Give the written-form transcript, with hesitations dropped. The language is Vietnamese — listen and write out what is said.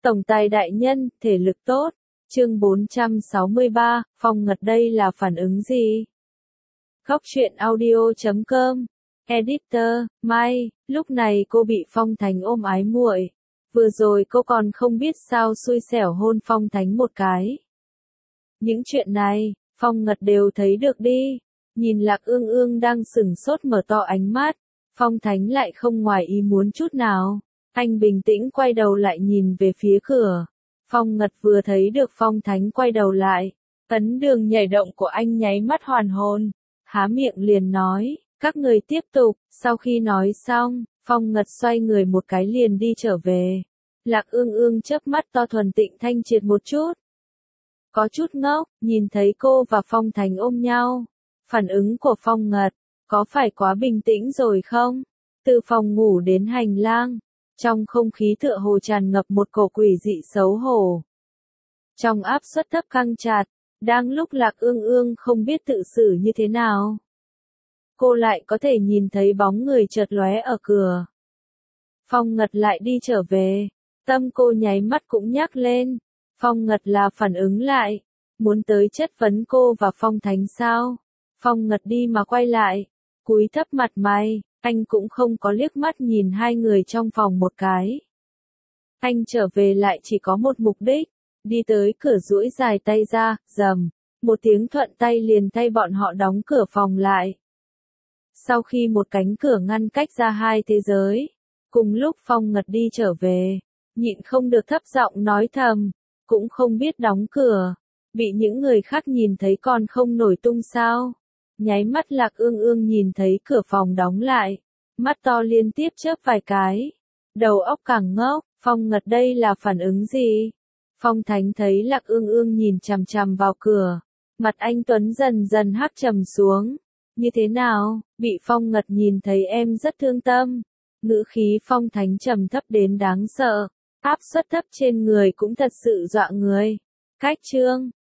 Tổng tài đại nhân, thể lực tốt. Chương 463, Phong Ngật đây là phản ứng gì? Góc truyện audio.com. Editor, Mai, lúc này cô bị Phong Thánh ôm ái muội. Vừa rồi cô còn không biết sao xui xẻo hôn Phong Thánh một cái. Những chuyện này, Phong Ngật đều thấy được đi. Nhìn Lạc Ương Ương đang sửng sốt mở to ánh mắt, Phong Thánh lại không ngoài ý muốn chút nào. Anh bình tĩnh quay đầu lại nhìn về phía cửa. Phong Ngật vừa thấy được Phong Thánh quay đầu lại, ấn đường nhảy động của anh nháy mắt hoàn hồn, há miệng liền nói, các người tiếp tục. Sau khi nói xong, Phong Ngật xoay người một cái liền đi trở về. Lạc Ương Ương chớp mắt to thuần tịnh thanh triệt một chút. Có chút ngốc, nhìn thấy cô và Phong Thánh ôm nhau. Phản ứng của Phong Ngật, có phải quá bình tĩnh rồi không? Từ phòng ngủ đến hành lang, trong không khí tựa hồ tràn ngập một cổ quỷ dị xấu hổ. Trong áp suất thấp căng chặt, đang lúc Lạc Ương Ương không biết tự xử như thế nào. Cô lại có thể nhìn thấy bóng người chợt lóe ở cửa. Phong Ngật lại đi trở về, tâm cô nháy mắt cũng nhắc lên. Phong Ngật là phản ứng lại, muốn tới chất vấn cô và Phong Thánh sao? Phong Ngật đi mà quay lại, cúi thấp mặt mày, anh cũng không có liếc mắt nhìn hai người trong phòng một cái. Anh trở về lại chỉ có một mục đích, đi tới cửa duỗi dài tay ra, rầm, một tiếng thuận tay liền thay bọn họ đóng cửa phòng lại. Sau khi một cánh cửa ngăn cách ra hai thế giới, cùng lúc Phong Ngật đi trở về, nhịn không được thấp giọng nói thầm, cũng không biết đóng cửa, bị những người khác nhìn thấy còn không nổi tung sao. Nháy mắt Lạc Ương Ương nhìn thấy cửa phòng đóng lại, mắt to liên tiếp chớp vài cái, đầu óc càng ngốc. Phong Ngật đây là phản ứng gì? Phong Thánh thấy Lạc Ương Ương nhìn chằm chằm vào cửa, mặt anh tuấn dần dần hắc trầm xuống. Như thế nào? Bị Phong Ngật nhìn thấy em rất thương tâm. Ngữ khí Phong Thánh trầm thấp đến đáng sợ, áp suất thấp trên người cũng thật sự dọa người. Cách chương